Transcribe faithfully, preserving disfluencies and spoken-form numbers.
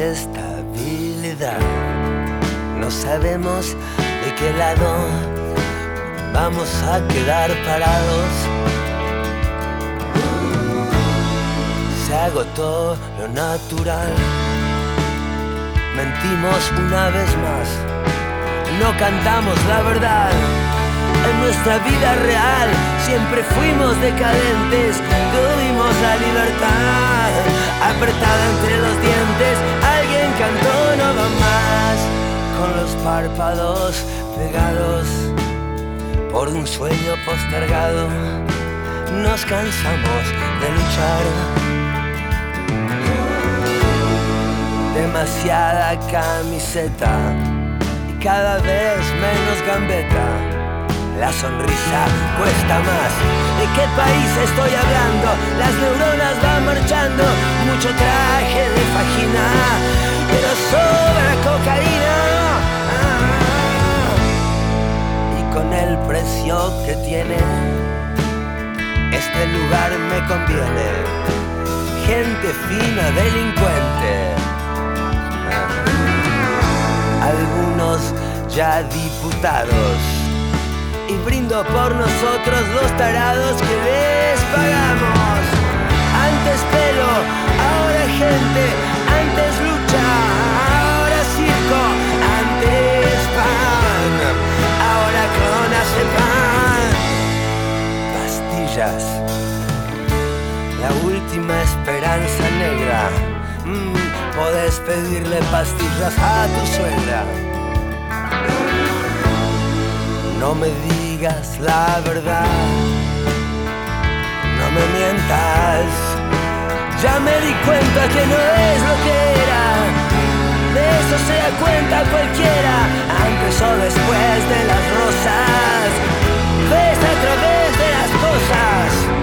desestabilidad. No sabemos de qué lado vamos a quedar parados. Se agotó lo natural. Mentimos una vez más. No cantamos la verdad. En nuestra vida real siempre fuimos decadentes. Tuvimos la libertad apretada entre los dientes. Alguien cantó no va más, con los párpados pegados por un sueño postergado. Nos cansamos de luchar. Demasiada camiseta y cada vez menos gambeta. La sonrisa cuesta más. ¿De qué país estoy hablando? Las neuronas van marchando. Mucho traje de fajina, pero sobra cocaína. Ah, y con el precio que tiene, este lugar me conviene. Gente fina, delincuente. Ah, algunos ya diputados. Y brindo por nosotros los tarados que les pagamos. Antes pelo, ahora gente. Antes lucha, ahora circo. Antes pan, ahora clonazepam. Pastillas, la última esperanza negra. mm, Podés pedirle pastillas a tu suegra. No me digas la verdad, no me mientas. Ya me di cuenta que no es lo que era. De eso se da cuenta cualquiera, antes o después de las rosas. Ves a través de las cosas.